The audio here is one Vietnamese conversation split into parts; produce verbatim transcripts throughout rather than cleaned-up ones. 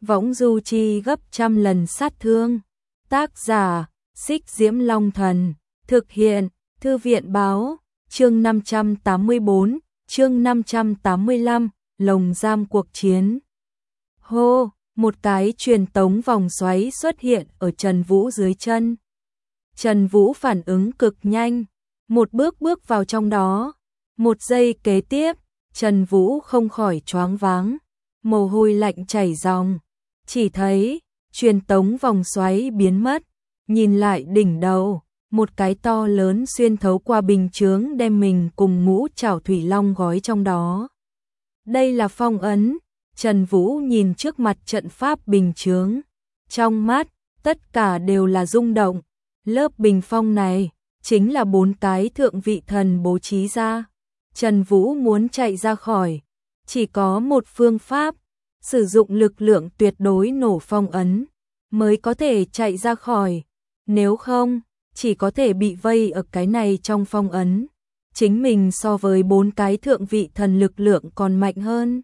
võng du chi gấp trăm lần sát thương. Tác giả, Xích Diễm Long Thần, thực hiện, Thư viện báo, chương năm trăm tám mươi bốn, chương năm trăm tám mươi lăm, lồng giam cuộc chiến. Hô, một cái truyền tống vòng xoáy xuất hiện ở Trần Vũ dưới chân. Trần Vũ phản ứng cực nhanh, một bước bước vào trong đó. Một giây kế tiếp, Trần Vũ không khỏi choáng váng, mồ hôi lạnh chảy ròng. Chỉ thấy, truyền tống vòng xoáy biến mất, nhìn lại đỉnh đầu, một cái to lớn xuyên thấu qua bình chướng đem mình cùng ngũ trảo thủy long gói trong đó. Đây là phong ấn. Trần Vũ nhìn trước mặt trận pháp bình chướng, trong mắt, tất cả đều là rung động. Lớp bình phong này, chính là bốn cái thượng vị thần bố trí ra. Trần Vũ muốn chạy ra khỏi, chỉ có một phương pháp, sử dụng lực lượng tuyệt đối nổ phong ấn, mới có thể chạy ra khỏi. Nếu không, chỉ có thể bị vây ở cái này trong phong ấn. Chính mình so với bốn cái thượng vị thần lực lượng còn mạnh hơn.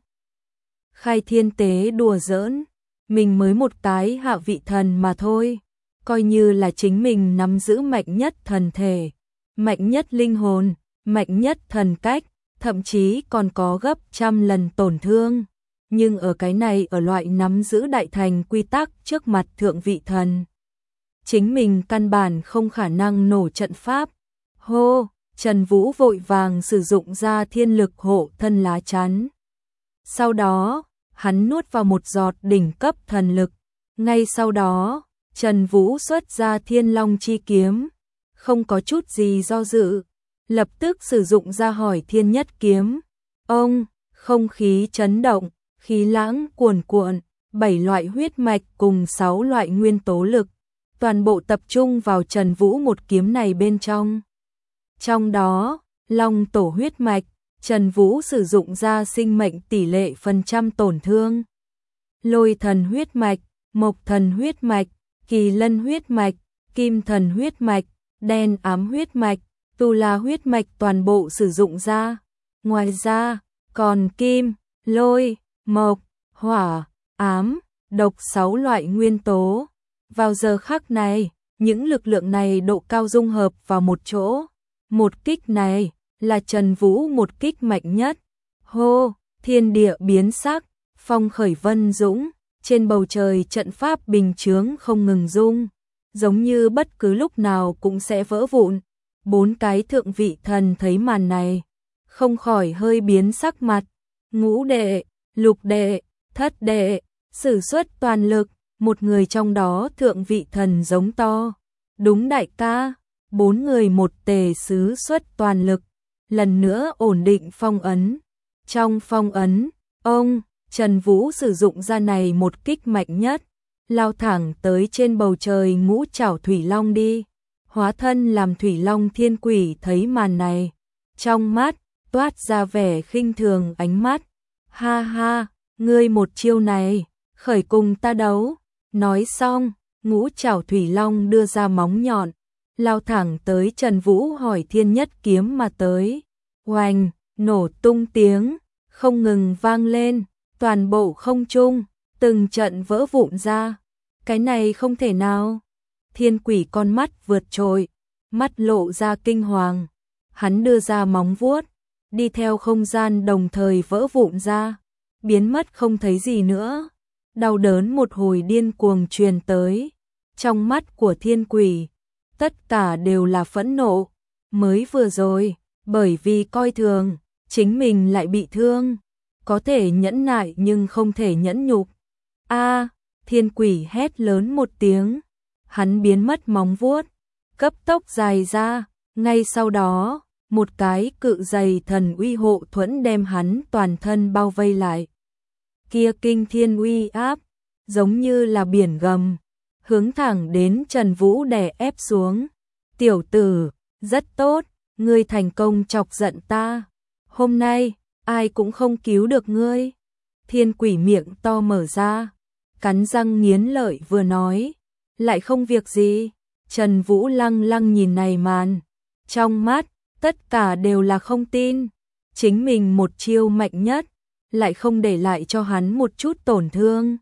Khai Thiên Tế đùa giỡn, mình mới một cái hạ vị thần mà thôi, coi như là chính mình nắm giữ mạnh nhất thần thể, mạnh nhất linh hồn, mạnh nhất thần cách, thậm chí còn có gấp trăm lần tổn thương. Nhưng ở cái này ở loại nắm giữ đại thành quy tắc trước mặt thượng vị thần, chính mình căn bản không khả năng nổ trận pháp. Hô, Trần Vũ vội vàng sử dụng ra thiên lực hộ thân lá chắn. Sau đó, hắn nuốt vào một giọt đỉnh cấp thần lực. Ngay sau đó, Trần Vũ xuất ra Thiên Long chi kiếm, không có chút gì do dự, lập tức sử dụng ra Hỏi Thiên Nhất kiếm. Ông, không khí chấn động, khí lãng cuồn cuộn, bảy loại huyết mạch cùng sáu loại nguyên tố lực, toàn bộ tập trung vào Trần Vũ một kiếm này bên trong. Trong đó, Long tổ huyết mạch, Trần Vũ sử dụng ra sinh mệnh tỷ lệ phần trăm tổn thương. Lôi thần huyết mạch, Mộc thần huyết mạch, Kỳ lân huyết mạch, Kim thần huyết mạch, Đen ám huyết mạch, Tu la huyết mạch toàn bộ sử dụng ra. Ngoài ra, còn kim, lôi, mộc, hỏa, ám, độc sáu loại nguyên tố. Vào giờ khắc này, những lực lượng này độ cao dung hợp vào một chỗ. Một kích này là Trần Vũ một kích mạnh nhất. Hô, thiên địa biến sắc, phong khởi vân dũng, trên bầu trời trận pháp bình chướng không ngừng rung, giống như bất cứ lúc nào cũng sẽ vỡ vụn. Bốn cái thượng vị thần thấy màn này, không khỏi hơi biến sắc mặt. Ngũ đệ, lục đệ, thất đệ, sử xuất toàn lực, một người trong đó thượng vị thần giống to. Đúng đại ca, bốn người một tề sứ xuất toàn lực, lần nữa ổn định phong ấn. Trong phong ấn, ông, Trần Vũ sử dụng ra này một kích mạnh nhất, lao thẳng tới trên bầu trời ngũ trảo thủy long đi. Hóa thân làm thủy long thiên quỷ thấy màn này, trong mắt toát ra vẻ khinh thường ánh mắt. Ha ha, ngươi một chiêu này, khởi cùng ta đấu. Nói xong, ngũ trảo thủy long đưa ra móng nhọn, lao thẳng tới Trần Vũ Hỏi Thiên Nhất kiếm mà tới. Oanh, nổ tung tiếng, không ngừng vang lên, toàn bộ không trung, từng trận vỡ vụn ra. Cái này không thể nào. Thiên quỷ con mắt vượt trội, mắt lộ ra kinh hoàng. Hắn đưa ra móng vuốt, đi theo không gian đồng thời vỡ vụn ra, biến mất không thấy gì nữa. Đau đớn một hồi điên cuồng truyền tới. Trong mắt của thiên quỷ, tất cả đều là phẫn nộ. Mới vừa rồi, bởi vì coi thường, chính mình lại bị thương. Có thể nhẫn nại nhưng không thể nhẫn nhục. A, thiên quỷ hét lớn một tiếng. Hắn biến mất móng vuốt, cấp tốc dài ra. Ngay sau đó, một cái cự dày thần uy hộ thuẫn đem hắn toàn thân bao vây lại. Kia kinh thiên uy áp, giống như là biển gầm, hướng thẳng đến Trần Vũ đè ép xuống. Tiểu tử, rất tốt, ngươi thành công chọc giận ta. Hôm nay, ai cũng không cứu được ngươi. Thiên quỷ miệng to mở ra, cắn răng nghiến lợi vừa nói. Lại không việc gì. Trần Vũ lăng lăng nhìn này màn, trong mắt, tất cả đều là không tin. Chính mình một chiêu mạnh nhất, lại không để lại cho hắn một chút tổn thương.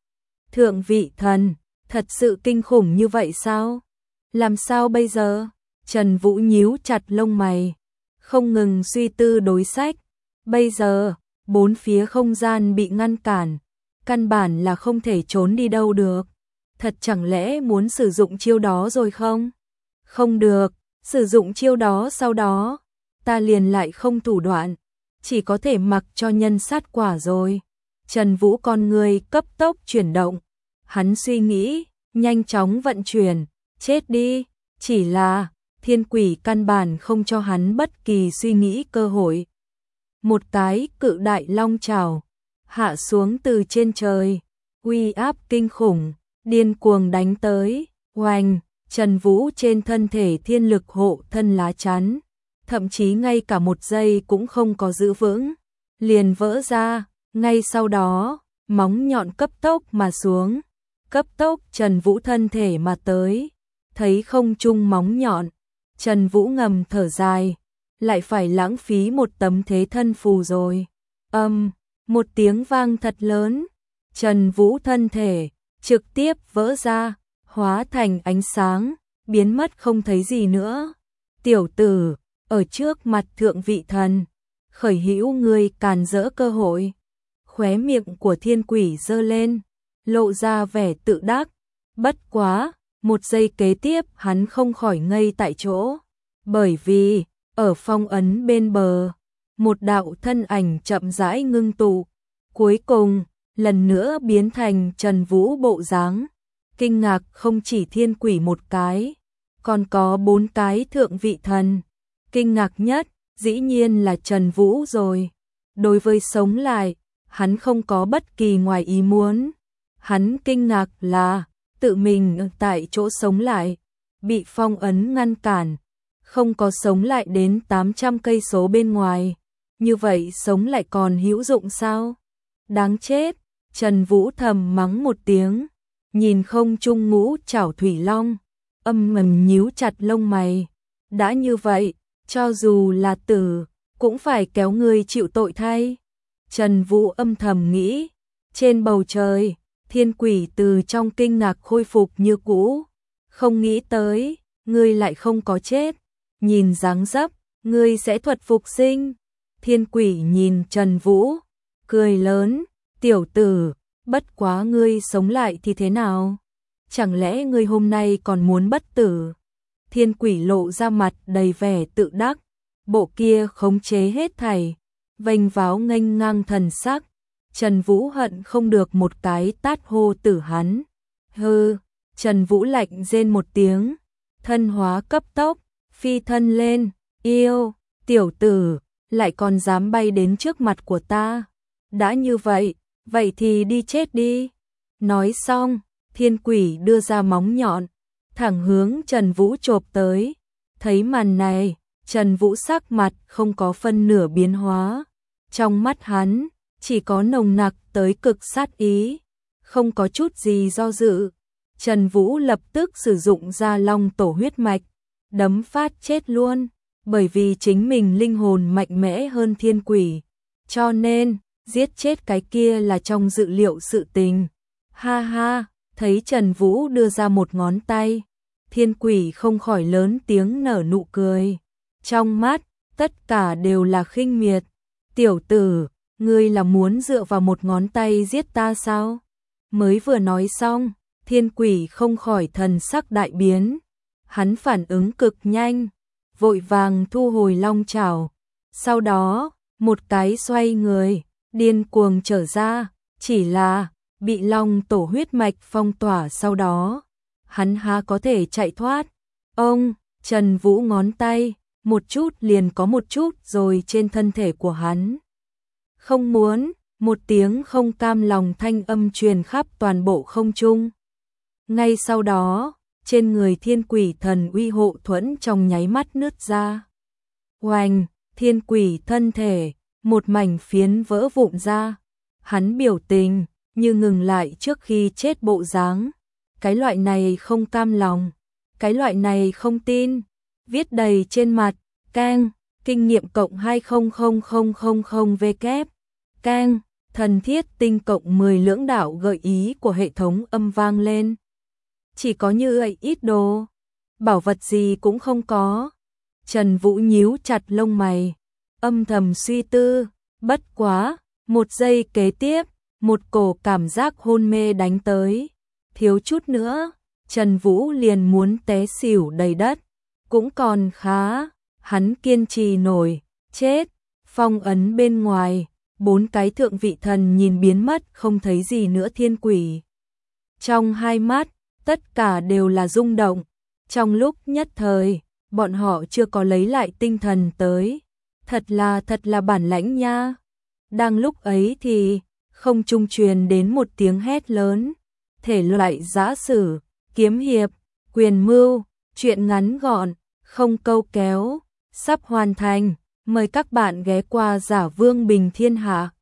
Thượng vị thần, thật sự kinh khủng như vậy sao? Làm sao bây giờ? Trần Vũ nhíu chặt lông mày, không ngừng suy tư đối sách. Bây giờ, bốn phía không gian bị ngăn cản, căn bản là không thể trốn đi đâu được. Thật chẳng lẽ muốn sử dụng chiêu đó rồi không? Không được, sử dụng chiêu đó sau đó, ta liền lại không thủ đoạn, chỉ có thể mặc cho nhân sát quả rồi. Trần Vũ con người cấp tốc chuyển động, hắn suy nghĩ, nhanh chóng vận chuyển, chết đi, chỉ là thiên quỷ căn bản không cho hắn bất kỳ suy nghĩ cơ hội. Một cái cự đại long trảo hạ xuống từ trên trời, uy áp kinh khủng, điên cuồng đánh tới, oanh, Trần Vũ trên thân thể thiên lực hộ thân lá chắn, thậm chí ngay cả một giây cũng không có giữ vững, liền vỡ ra, ngay sau đó, móng nhọn cấp tốc mà xuống, cấp tốc Trần Vũ thân thể mà tới, thấy không trung móng nhọn, Trần Vũ ngầm thở dài, lại phải lãng phí một tấm thế thân phù rồi. Âm, một tiếng vang thật lớn, Trần Vũ thân thể trực tiếp vỡ ra, hóa thành ánh sáng, biến mất không thấy gì nữa. Tiểu tử, ở trước mặt thượng vị thần, khởi hữu ngươi càn rỡ cơ hội. Khóe miệng của thiên quỷ giơ lên, lộ ra vẻ tự đắc. Bất quá, một giây kế tiếp hắn không khỏi ngây tại chỗ. Bởi vì, ở phong ấn bên bờ, một đạo thân ảnh chậm rãi ngưng tụ. Cuối cùng, lần nữa biến thành Trần Vũ bộ dáng. Kinh ngạc không chỉ thiên quỷ một cái, còn có bốn cái thượng vị thần. Kinh ngạc nhất, dĩ nhiên là Trần Vũ rồi. Đối với sống lại, hắn không có bất kỳ ngoài ý muốn. Hắn kinh ngạc là, tự mình tại chỗ sống lại, bị phong ấn ngăn cản, không có sống lại đến tám trăm cây số bên ngoài. Như vậy sống lại còn hữu dụng sao? Đáng chết, Trần Vũ thầm mắng một tiếng, nhìn không trung ngũ trảo thủy long, âm ngầm nhíu chặt lông mày. Đã như vậy, cho dù là tử, cũng phải kéo người chịu tội thay. Trần Vũ âm thầm nghĩ, trên bầu trời, thiên quỷ từ trong kinh ngạc khôi phục như cũ. Không nghĩ tới, ngươi lại không có chết, nhìn dáng dấp, ngươi sẽ thuật phục sinh. Thiên quỷ nhìn Trần Vũ, cười lớn, tiểu tử, bất quá ngươi sống lại thì thế nào? Chẳng lẽ ngươi hôm nay còn muốn bất tử? Thiên quỷ lộ ra mặt đầy vẻ tự đắc, bộ kia khống chế hết thảy, vênh váo nghênh ngang thần sắc. Trần Vũ hận không được một cái tát hô tử hắn. Hừ, Trần Vũ lạnh rên một tiếng, thân hóa cấp tốc, phi thân lên, yêu, tiểu tử, lại còn dám bay đến trước mặt của ta. Đã như vậy, vậy thì đi chết đi. Nói xong, thiên quỷ đưa ra móng nhọn, thẳng hướng Trần Vũ chộp tới. Thấy màn này, Trần Vũ sắc mặt không có phân nửa biến hóa. Trong mắt hắn, chỉ có nồng nặc tới cực sát ý, không có chút gì do dự. Trần Vũ lập tức sử dụng ra long tổ huyết mạch, đấm phát chết luôn, bởi vì chính mình linh hồn mạnh mẽ hơn thiên quỷ, cho nên giết chết cái kia là trong dự liệu sự tình. Ha ha, thấy Trần Vũ đưa ra một ngón tay, thiên quỷ không khỏi lớn tiếng nở nụ cười. Trong mắt, tất cả đều là khinh miệt. Tiểu tử, ngươi là muốn dựa vào một ngón tay giết ta sao? Mới vừa nói xong, thiên quỷ không khỏi thần sắc đại biến. Hắn phản ứng cực nhanh, vội vàng thu hồi long trảo. Sau đó, một cái xoay người, điên cuồng trở ra, chỉ là bị long tổ huyết mạch phong tỏa sau đó. Hắn há có thể chạy thoát. Ông, Trần Vũ ngón tay, một chút liền có một chút rồi trên thân thể của hắn. Không muốn, một tiếng không cam lòng thanh âm truyền khắp toàn bộ không trung. Ngay sau đó, trên người thiên quỷ thần uy hộ thuẫn trong nháy mắt nứt ra. Oanh, thiên quỷ thân thể, một mảnh phiến vỡ vụn ra. Hắn biểu tình, như ngừng lại trước khi chết bộ dáng. Cái loại này không cam lòng, cái loại này không tin, viết đầy trên mặt, Cang, kinh nghiệm cộng hai không không không không không W, Cang, Thần thiết tinh cộng mười lưỡng đạo gợi ý của hệ thống âm vang lên. Chỉ có như vậy ít đồ, bảo vật gì cũng không có. Trần Vũ nhíu chặt lông mày, âm thầm suy tư, bất quá, một giây kế tiếp, một cổ cảm giác hôn mê đánh tới. Thiếu chút nữa, Trần Vũ liền muốn té xỉu đầy đất, cũng còn khá, hắn kiên trì nổi, chết, phong ấn bên ngoài, bốn cái thượng vị thần nhìn biến mất không thấy gì nữa thiên quỷ. Trong hai mắt, tất cả đều là rung động, trong lúc nhất thời, bọn họ chưa có lấy lại tinh thần tới, thật là thật là bản lãnh nha. Đang lúc ấy thì, không trung truyền đến một tiếng hét lớn, thể loại giã sử, kiếm hiệp, quyền mưu, truyện ngắn gọn, không câu kéo, sắp hoàn thành, mời các bạn ghé qua Giả Vương Bình Thiên Hạ.